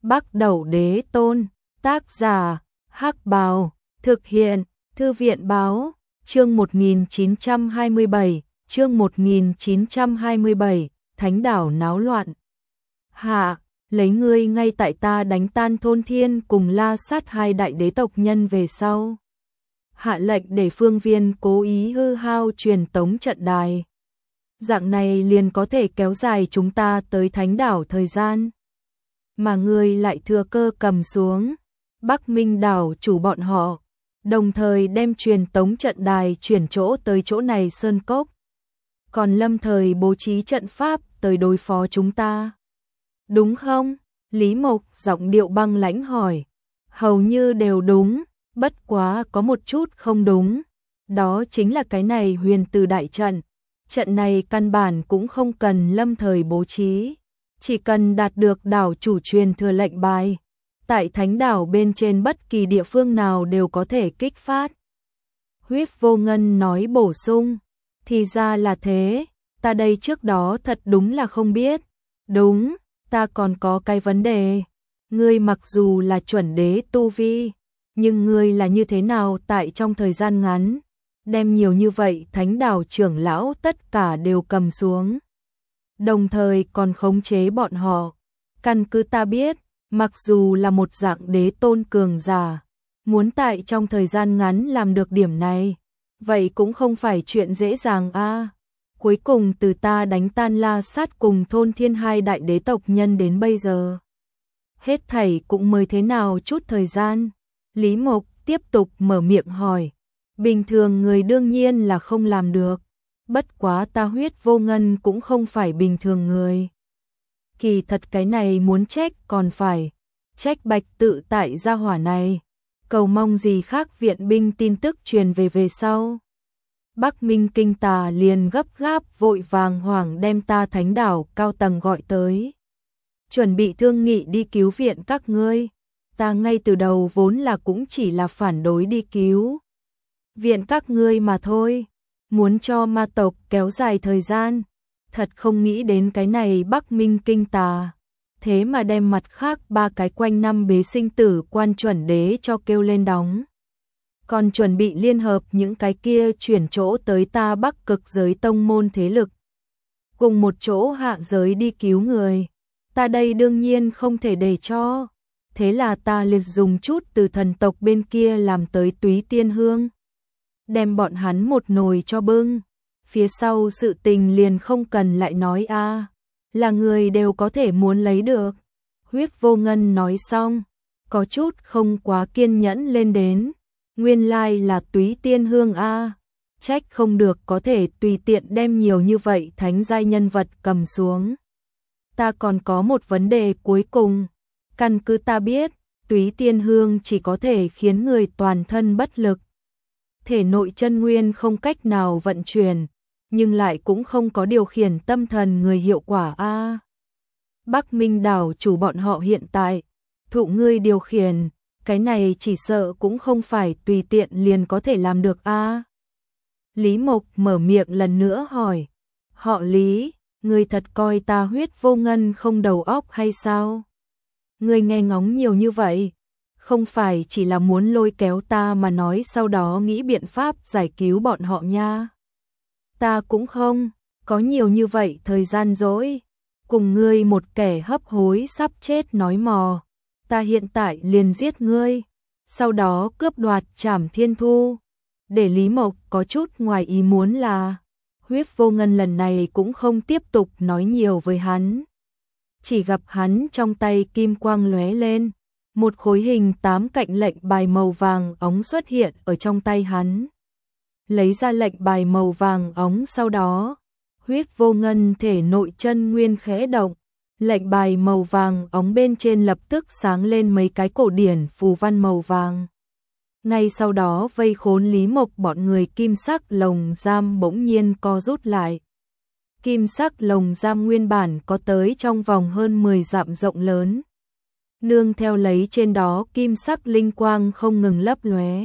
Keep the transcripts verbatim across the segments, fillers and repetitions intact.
Bắc Đẩu Đế Tôn, tác giả, Hắc Bào, thực hiện, Thư viện báo, chương một nghìn chín trăm hai mươi bảy, chương một nghìn chín trăm hai mươi bảy, Thánh đảo náo loạn. Hạ, lấy ngươi ngay tại ta đánh tan Thôn Thiên cùng La Sát hai đại đế tộc nhân về sau. Hạ lệnh để phương viên cố ý hư hao truyền tống trận đài. Dạng này liền có thể kéo dài chúng ta tới Thánh đảo thời gian. Mà ngươi lại thừa cơ cầm xuống Bắc Minh đảo chủ bọn họ, đồng thời đem truyền tống trận đài chuyển chỗ tới chỗ này sơn cốc. Còn lâm thời bố trí trận pháp tới đối phó chúng ta. Đúng không? Lý Mộc giọng điệu băng lãnh hỏi. Hầu như đều đúng, bất quá có một chút không đúng. Đó chính là cái này huyền từ đại trận. Trận này căn bản cũng không cần lâm thời bố trí. Chỉ cần đạt được đảo chủ truyền thừa lệnh bài. Tại thánh đảo bên trên bất kỳ địa phương nào đều có thể kích phát. Huyết Vô Ngân nói bổ sung. Thì ra là thế, ta đây trước đó thật đúng là không biết. Đúng, ta còn có cái vấn đề. Ngươi mặc dù là chuẩn đế tu vi, nhưng ngươi là như thế nào tại trong thời gian ngắn, đem nhiều như vậy thánh đảo trưởng lão tất cả đều cầm xuống. Đồng thời còn khống chế bọn họ. Căn cứ ta biết, mặc dù là một dạng đế tôn cường giả, muốn tại trong thời gian ngắn làm được điểm này, vậy cũng không phải chuyện dễ dàng a. À. Cuối cùng từ ta đánh tan La Sát cùng Thôn Thiên hai đại đế tộc nhân đến bây giờ, hết thảy cũng mới thế nào chút thời gian. Lý Mộc tiếp tục mở miệng hỏi. Bình thường người đương nhiên là không làm được. Bất quá ta Huyết Vô Ngân cũng không phải bình thường người. Kỳ thật cái này muốn trách còn phải trách Bạch Tự tại gia hỏa này. Cầu mong gì khác viện binh tin tức truyền về về sau. Bắc Minh Kinh Tà liền gấp gáp vội vàng hoảng đem ta thánh đảo cao tầng gọi tới. Chuẩn bị thương nghị đi cứu viện các ngươi. Ta ngay từ đầu vốn là cũng chỉ là phản đối đi cứu viện các ngươi mà thôi. Muốn cho ma tộc kéo dài thời gian. Thật không nghĩ đến cái này Bắc Minh Kinh Tà. Thế mà đem mặt khác ba cái quanh năm bế sinh tử quan chuẩn đế cho kêu lên đóng. Còn chuẩn bị liên hợp những cái kia chuyển chỗ tới ta Bắc Cực giới tông môn thế lực. Cùng một chỗ hạ giới đi cứu người. Ta đây đương nhiên không thể để cho. Thế là ta liệt dùng chút từ thần tộc bên kia làm tới Túy Tiên Hương. Đem bọn hắn một nồi cho bưng. Phía sau sự tình liền không cần lại nói a, à, là người đều có thể muốn lấy được. Huyết Vô Ngân nói xong, có chút không quá kiên nhẫn lên đến. Nguyên lai là Túy Tiên Hương a, à, trách không được có thể tùy tiện đem nhiều như vậy thánh giai nhân vật cầm xuống. Ta còn có một vấn đề cuối cùng. Căn cứ ta biết, Túy Tiên Hương chỉ có thể khiến người toàn thân bất lực. Thể nội chân nguyên không cách nào vận chuyển, nhưng lại cũng không có điều khiển tâm thần người hiệu quả a. À, Bắc Minh đảo chủ bọn họ hiện tại, thụ ngươi điều khiển, cái này chỉ sợ cũng không phải tùy tiện liền có thể làm được a. À, Lý Mộc mở miệng lần nữa hỏi. Họ Lý, ngươi thật coi ta Huyết Vô Ngân không đầu óc hay sao? Ngươi nghe ngóng nhiều như vậy, không phải chỉ là muốn lôi kéo ta mà nói sau đó nghĩ biện pháp giải cứu bọn họ nha. Ta cũng không có nhiều như vậy thời gian dỗi, cùng ngươi một kẻ hấp hối sắp chết nói mò. Ta hiện tại liền giết ngươi, sau đó cướp đoạt Trảm Thiên Thu. Để Lý Mộc có chút ngoài ý muốn là Huyết Vô Ngân lần này cũng không tiếp tục nói nhiều với hắn. Chỉ gặp hắn trong tay kim quang lóe lên, một khối hình tám cạnh lệnh bài màu vàng óng xuất hiện ở trong tay hắn. Lấy ra lệnh bài màu vàng óng sau đó, Huyết Vô Ngân thể nội chân nguyên khẽ động, lệnh bài màu vàng óng bên trên lập tức sáng lên mấy cái cổ điển phù văn màu vàng. Ngay sau đó vây khốn Lý Mộc bọn người kim sắc lồng giam bỗng nhiên co rút lại. Kim sắc lồng giam nguyên bản có tới trong vòng hơn mười dặm rộng lớn. Nương theo lấy trên đó kim sắc linh quang không ngừng lấp lóe.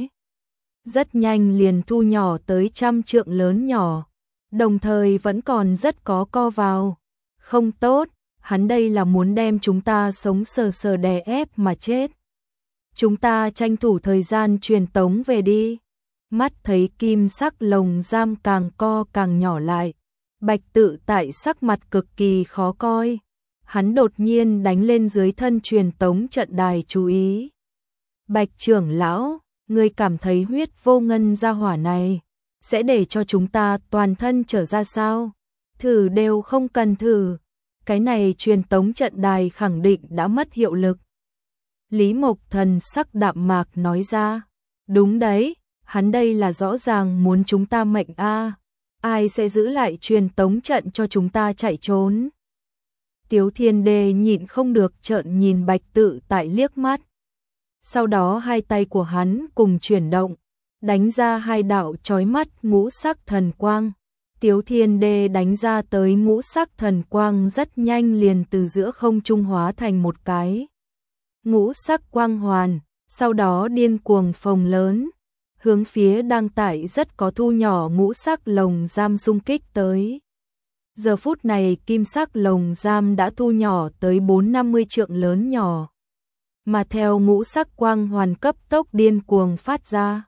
Rất nhanh liền thu nhỏ tới trăm trượng lớn nhỏ, đồng thời vẫn còn rất có co vào. Không tốt, hắn đây là muốn đem chúng ta sống sờ sờ đè ép mà chết. Chúng ta tranh thủ thời gian truyền tống về đi. Mắt thấy kim sắc lồng giam càng co càng nhỏ lại, Bạch Tự Tại sắc mặt cực kỳ khó coi. Hắn đột nhiên đánh lên dưới thân truyền tống trận đài chú ý. Bạch trưởng lão, ngươi cảm thấy huyết vô ngân gia hỏa này sẽ để cho chúng ta toàn thân trở ra sao? Thử đều không cần thử. Cái này truyền tống trận đài khẳng định đã mất hiệu lực. Lý Mộc Thần sắc đạm mạc nói ra. Đúng đấy, hắn đây là rõ ràng muốn chúng ta mệnh a. Ai sẽ giữ lại truyền tống trận cho chúng ta chạy trốn? Tiếu Thiên Đê nhịn không được trợn nhìn Bạch Tự Tại liếc mắt. Sau đó hai tay của hắn cùng chuyển động, đánh ra hai đạo chói mắt ngũ sắc thần quang. Tiếu Thiên Đê đánh ra tới ngũ sắc thần quang rất nhanh liền từ giữa không trung hóa thành một cái ngũ sắc quang hoàn, sau đó điên cuồng phồng lớn, hướng phía đang tại rất có thu nhỏ ngũ sắc lồng giam xung kích tới. Giờ phút này kim sắc lồng giam đã thu nhỏ tới bốn năm mươi trượng lớn nhỏ, mà theo ngũ sắc quang hoàn cấp tốc điên cuồng phát ra,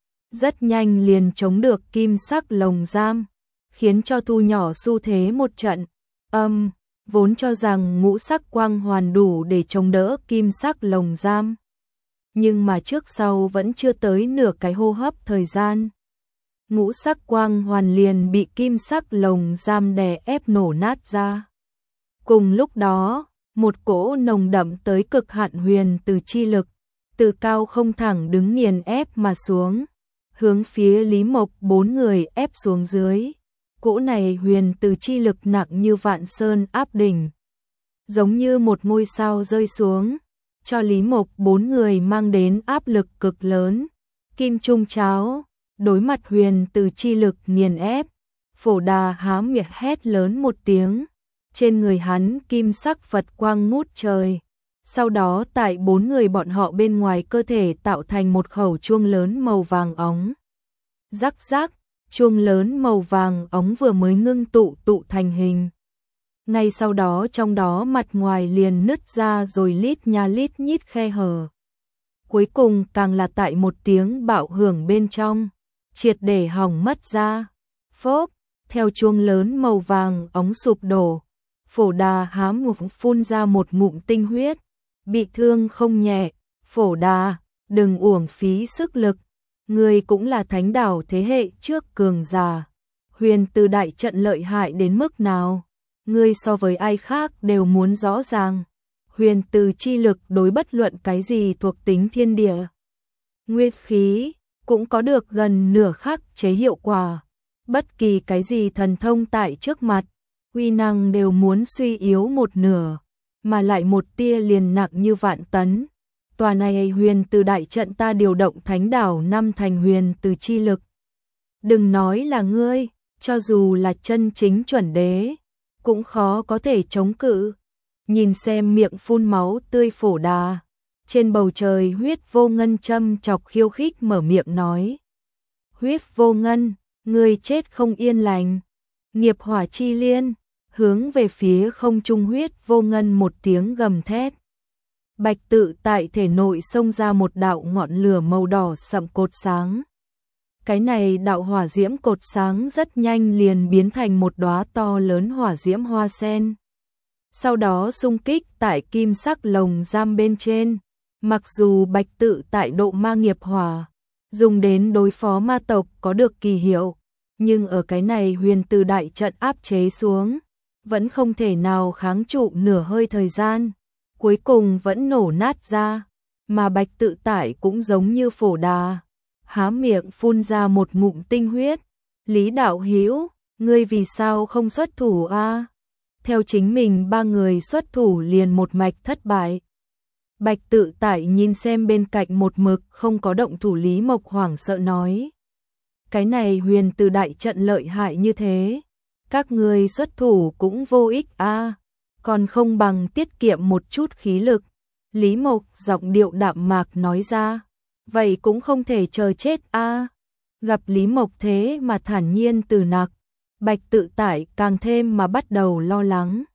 rất nhanh liền chống được kim sắc lồng giam, khiến cho thu nhỏ xu thế một trận. Âm, um, vốn cho rằng ngũ sắc quang hoàn đủ để chống đỡ kim sắc lồng giam, nhưng mà trước sau vẫn chưa tới nửa cái hô hấp thời gian, ngũ sắc quang hoàn liền bị kim sắc lồng giam đè ép nổ nát ra. Cùng lúc đó, một cỗ nồng đậm tới cực hạn huyền từ chi lực, từ cao không thẳng đứng nghiền ép mà xuống, hướng phía Lý Mộc bốn người ép xuống dưới. Cỗ này huyền từ chi lực nặng như vạn sơn áp đỉnh, giống như một ngôi sao rơi xuống, cho Lý Mộc bốn người mang đến áp lực cực lớn. Kim Trung Cháo, đối mặt huyền từ chi lực nghiền ép, Phổ Đà há miệng hét lớn một tiếng, trên người hắn kim sắc Phật quang ngút trời. Sau đó tại bốn người bọn họ bên ngoài cơ thể tạo thành một khẩu chuông lớn màu vàng óng. Rắc rắc, chuông lớn màu vàng óng vừa mới ngưng tụ tụ thành hình. Ngay sau đó trong đó mặt ngoài liền nứt ra rồi lít nha lít nhít khe hở. Cuối cùng càng là tại một tiếng bạo hưởng bên trong, triệt để hỏng mất ra. Phốp, theo chuông lớn màu vàng óng sụp đổ, Phổ Đà há mồm phun ra một ngụm tinh huyết, bị thương không nhẹ. Phổ Đà, đừng uổng phí sức lực, ngươi cũng là thánh đảo thế hệ trước cường giả. Huyền từ đại trận lợi hại đến mức nào, ngươi so với ai khác đều muốn rõ ràng. Huyền từ chi lực đối bất luận cái gì thuộc tính thiên địa, nguyên khí, cũng có được gần nửa khắc chế hiệu quả. Bất kỳ cái gì thần thông tại trước mặt, uy năng đều muốn suy yếu một nửa, mà lại một tia liền nặng như vạn tấn. Tòa này huyền từ đại trận ta điều động thánh đảo năm thành huyền từ chi lực. Đừng nói là ngươi, cho dù là chân chính chuẩn đế, cũng khó có thể chống cự. Nhìn xem miệng phun máu tươi Phổ Đà, trên bầu trời huyết vô ngân châm chọc khiêu khích mở miệng nói. Huyết vô ngân, ngươi chết không yên lành. Nghiệp hỏa chi liên, hướng về phía không trung huyết vô ngân một tiếng gầm thét. Bạch Tự Tại thể nội xông ra một đạo ngọn lửa màu đỏ sậm cột sáng. Cái này đạo hỏa diễm cột sáng rất nhanh liền biến thành một đóa to lớn hỏa diễm hoa sen. Sau đó xung kích tại kim sắc lồng giam bên trên. Mặc dù Bạch Tự Tại độ ma nghiệp hỏa, dùng đến đối phó ma tộc có được kỳ hiệu, nhưng ở cái này huyền từ đại trận áp chế xuống, vẫn không thể nào kháng trụ nửa hơi thời gian. Cuối cùng vẫn nổ nát ra, mà Bạch Tự Tại cũng giống như Phổ Đà, há miệng phun ra một ngụm tinh huyết. Lý đạo hữu, ngươi vì sao không xuất thủ a? Theo chính mình ba người xuất thủ liền một mạch thất bại. Bạch Tự Tại nhìn xem bên cạnh một mực không có động thủ Lý Mộc hoảng sợ nói. Cái này huyền từ đại trận lợi hại như thế, các ngươi xuất thủ cũng vô ích a, còn không bằng tiết kiệm một chút khí lực. Lý Mộc giọng điệu đạm mạc nói ra. Vậy cũng không thể chờ chết a. Gặp Lý Mộc thế mà thản nhiên từ nặc, Bạch Tự Tại càng thêm mà bắt đầu lo lắng.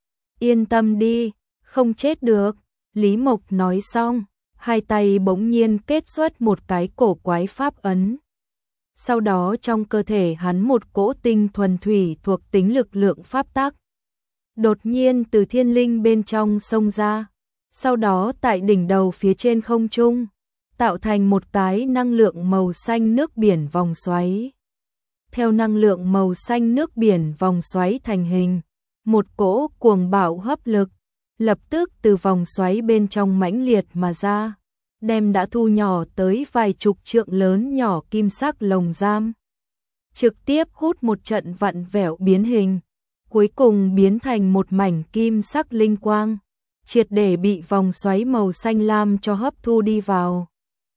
Yên tâm đi, không chết được. Lý Mộc nói xong, hai tay bỗng nhiên kết xuất một cái cổ quái pháp ấn. Sau đó trong cơ thể hắn một cỗ tinh thuần thủy thuộc tính lực lượng pháp tắc đột nhiên từ thiên linh bên trong xông ra, sau đó tại đỉnh đầu phía trên không trung tạo thành một cái năng lượng màu xanh nước biển vòng xoáy. Theo năng lượng màu xanh nước biển vòng xoáy thành hình, một cỗ cuồng bạo hấp lực lập tức từ vòng xoáy bên trong mãnh liệt mà ra, đem đã thu nhỏ tới vài chục trượng lớn nhỏ kim sắc lồng giam, trực tiếp hút một trận vặn vẹo biến hình, cuối cùng biến thành một mảnh kim sắc linh quang, triệt để bị vòng xoáy màu xanh lam cho hấp thu đi vào.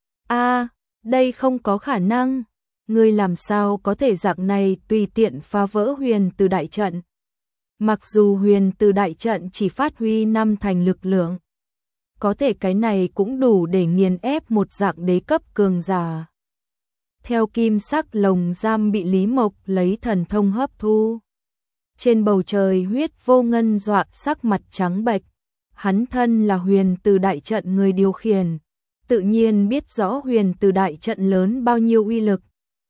A, đây không có khả năng, ngươi làm sao có thể dạng này tùy tiện phá vỡ huyền từ đại trận? Mặc dù huyền từ đại trận chỉ phát huy năm thành lực lượng, có thể cái này cũng đủ để nghiền ép một dạng đế cấp cường giả. Theo kim sắc lồng giam bị Lý Mộc lấy thần thông hấp thu, trên bầu trời huyết vô ngân dọa sắc mặt trắng bệch, hắn thân là huyền từ đại trận người điều khiển, tự nhiên biết rõ huyền từ đại trận lớn bao nhiêu uy lực.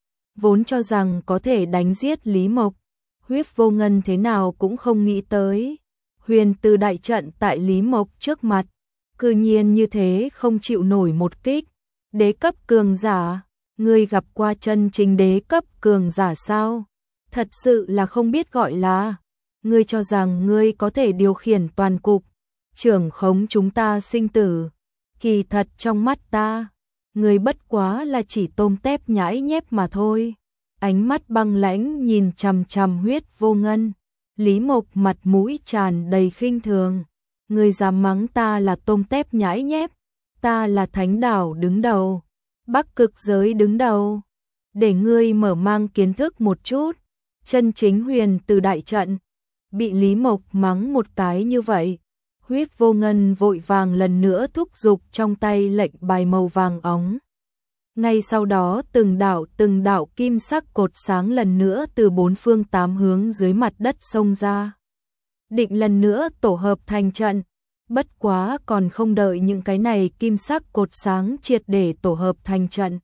Vốn cho rằng có thể đánh giết Lý Mộc, huyết vô ngân thế nào cũng không nghĩ tới, huyền từ đại trận tại Lý Mộc trước mặt, cư nhiên như thế không chịu nổi một kích. Đế cấp cường giả, ngươi gặp qua chân chính đế cấp cường giả sao? Thật sự là không biết gọi là, ngươi cho rằng ngươi có thể điều khiển toàn cục, trưởng khống chúng ta sinh tử, kỳ thật trong mắt ta, ngươi bất quá là chỉ tôm tép nhãi nhép mà thôi. Ánh mắt băng lãnh nhìn chằm chằm huyết vô ngân, Lý Mộc mặt mũi tràn đầy khinh thường, ngươi dám mắng ta là tôm tép nhãi nhép, ta là thánh đảo đứng đầu, Bắc cực giới đứng đầu, để ngươi mở mang kiến thức một chút, chân chính huyền từ đại trận. Bị Lý Mộc mắng một cái như vậy, huyết vô ngân vội vàng lần nữa thúc giục trong tay lệnh bài màu vàng óng. Ngay sau đó từng đạo từng đạo kim sắc cột sáng lần nữa từ bốn phương tám hướng dưới mặt đất xông ra, định lần nữa tổ hợp thành trận. Bất quá còn không đợi những cái này kim sắc cột sáng triệt để tổ hợp thành trận,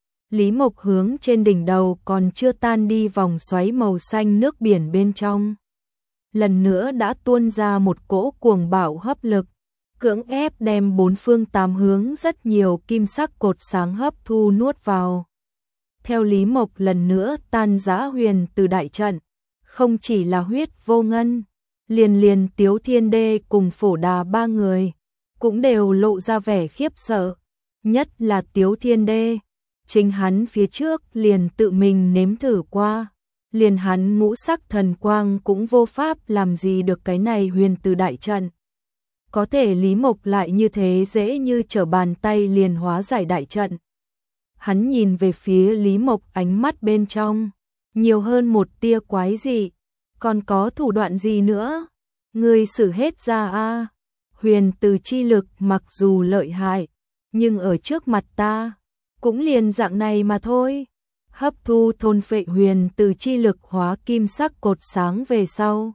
Lý Mộc hướng trên đỉnh đầu còn chưa tan đi vòng xoáy màu xanh nước biển bên trong, lần nữa đã tuôn ra một cỗ cuồng bạo hấp lực, cưỡng ép đem bốn phương tám hướng rất nhiều kim sắc cột sáng hấp thu nuốt vào. Theo Lý Mộc lần nữa tan rã huyền từ đại trận, không chỉ là huyết vô ngân, liền liền Tiếu Thiên Đê cùng Phổ Đà ba người cũng đều lộ ra vẻ khiếp sợ, nhất là Tiếu Thiên Đê, chính hắn phía trước liền tự mình nếm thử qua, liền hắn ngũ sắc thần quang cũng vô pháp làm gì được cái này huyền từ đại trận. Có thể Lý Mộc lại như thế dễ như trở bàn tay liền hóa giải đại trận. Hắn nhìn về phía Lý Mộc, ánh mắt bên trong nhiều hơn một tia quái dị, còn có thủ đoạn gì nữa? Ngươi sử hết ra a. Huyền từ chi lực mặc dù lợi hại, nhưng ở trước mặt ta cũng liền dạng này mà thôi. Hấp thu thôn phệ huyền từ chi lực hóa kim sắc cột sáng về sau,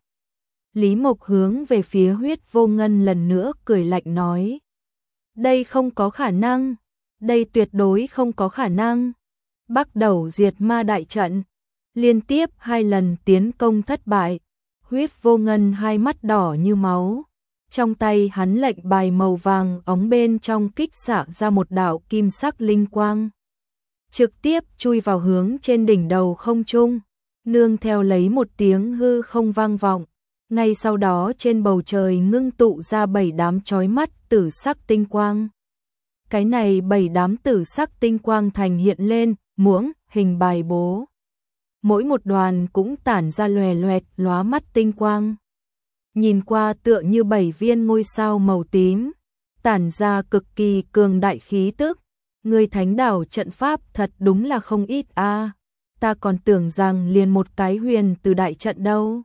Lý Mộc hướng về phía huyết vô ngân lần nữa cười lạnh nói, đây không có khả năng, đây tuyệt đối không có khả năng. Bắt đầu diệt ma đại trận, liên tiếp hai lần tiến công thất bại, huyết vô ngân hai mắt đỏ như máu, trong tay hắn lệnh bài màu vàng óng bên trong kích xạ ra một đạo kim sắc linh quang, trực tiếp chui vào hướng trên đỉnh đầu không trung, nương theo lấy một tiếng hư không vang vọng. Ngay sau đó trên bầu trời ngưng tụ ra bảy đám chói mắt tử sắc tinh quang. Cái này bảy đám tử sắc tinh quang thành hiện lên, muỗng, hình bài bố. Mỗi một đoàn cũng tản ra lòe loẹt lóa mắt tinh quang. Nhìn qua tựa như bảy viên ngôi sao màu tím, tản ra cực kỳ cường đại khí tức. Người thánh đảo trận pháp thật đúng là không ít a. À, ta còn tưởng rằng liền một cái huyền từ đại trận đâu.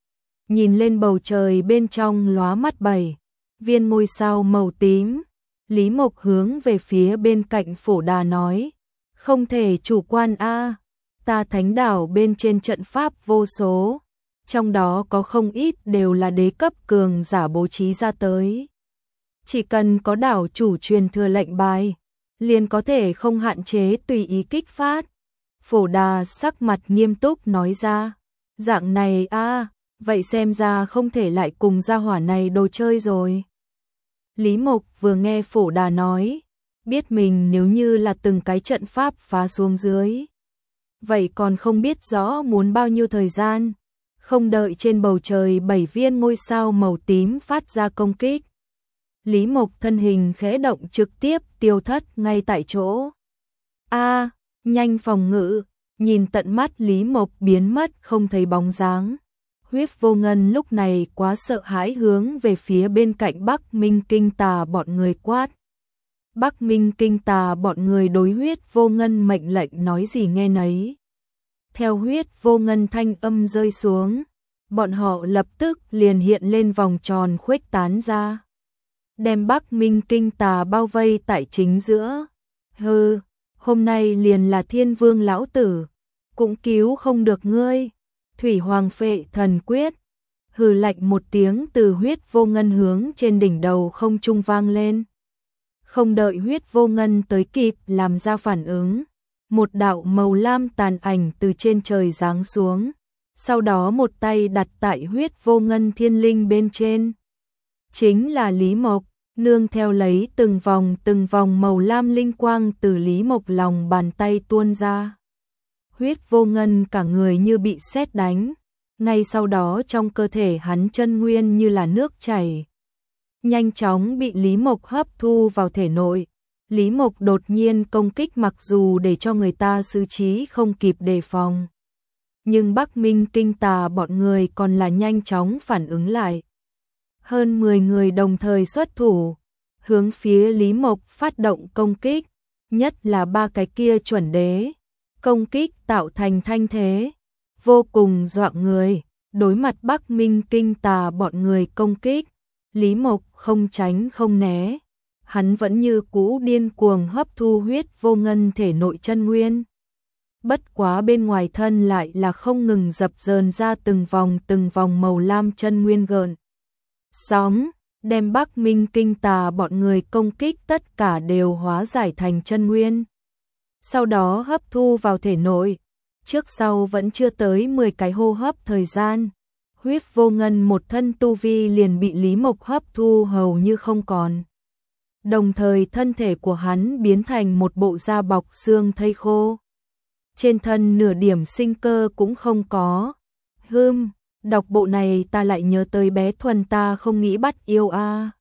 Nhìn lên bầu trời bên trong lóa mắt bảy viên ngôi sao màu tím, Lý Mộc hướng về phía bên cạnh Phổ Đà nói, không thể chủ quan a, ta thánh đảo bên trên trận pháp vô số, trong đó có không ít đều là đế cấp cường giả bố trí ra tới. Chỉ cần có đảo chủ truyền thừa lệnh bài, liền có thể không hạn chế tùy ý kích phát. Phổ Đà sắc mặt nghiêm túc nói ra, dạng này a, à, vậy xem ra không thể lại cùng gia hỏa này đồ chơi rồi. Lý Mộc vừa nghe Phổ Đà nói, biết mình nếu như là từng cái trận pháp phá xuống dưới, vậy còn không biết rõ muốn bao nhiêu thời gian, không đợi trên bầu trời bảy viên ngôi sao màu tím phát ra công kích. Lý Mộc thân hình khẽ động trực tiếp tiêu thất ngay tại chỗ. A, à, nhanh phòng ngự, nhìn tận mắt Lý Mộc biến mất không thấy bóng dáng. Huyết Vô Ngân lúc này quá sợ hãi hướng về phía bên cạnh Bắc Minh Kinh Tà bọn người quát. Bắc Minh Kinh Tà bọn người đối Huyết Vô Ngân mệnh lệnh nói gì nghe nấy. Theo Huyết Vô Ngân thanh âm rơi xuống, bọn họ lập tức liền hiện lên vòng tròn khuếch tán ra, đem Bắc Minh Kinh Tà bao vây tại chính giữa. Hừ, hôm nay liền là Thiên Vương lão tử, cũng cứu không được ngươi. Thủy Hoàng Phệ Thần Quyết, hừ lạnh một tiếng từ Huyết Vô Ngân hướng trên đỉnh đầu không trung vang lên. Không đợi Huyết Vô Ngân tới kịp làm ra phản ứng, một đạo màu lam tàn ảnh từ trên trời giáng xuống, sau đó một tay đặt tại Huyết Vô Ngân thiên linh bên trên. Chính là Lý Mộc, nương theo lấy từng vòng từng vòng màu lam linh quang từ Lý Mộc lòng bàn tay tuôn ra. Huyết Vô Ngân cả người như bị sét đánh, ngay sau đó trong cơ thể hắn chân nguyên như là nước chảy, nhanh chóng bị Lý Mộc hấp thu vào thể nội. Lý Mộc đột nhiên công kích mặc dù để cho người ta xử trí không kịp đề phòng, nhưng Bắc Minh Kinh Tà bọn người còn là nhanh chóng phản ứng lại. Hơn mười người đồng thời xuất thủ, hướng phía Lý Mộc phát động công kích, nhất là ba cái kia chuẩn đế. Công kích tạo thành thanh thế, vô cùng dọa người, đối mặt Bắc Minh Kinh Tà bọn người công kích, Lý Mộc không tránh không né, hắn vẫn như cũ điên cuồng hấp thu Huyết Vô Ngân thể nội chân nguyên. Bất quá bên ngoài thân lại là không ngừng dập dờn ra từng vòng từng vòng màu lam chân nguyên gợn sóng, đem Bắc Minh Kinh Tà bọn người công kích tất cả đều hóa giải thành chân nguyên, sau đó hấp thu vào thể nội. Trước sau vẫn chưa tới mười cái hô hấp thời gian, Huyết Vô Ngân một thân tu vi liền bị Lý Mộc hấp thu hầu như không còn. Đồng thời thân thể của hắn biến thành một bộ da bọc xương thây khô, trên thân nửa điểm sinh cơ cũng không có. Hừm, đọc bộ này ta lại nhớ tới bé Thuần ta không nghĩ bắt yêu a. À.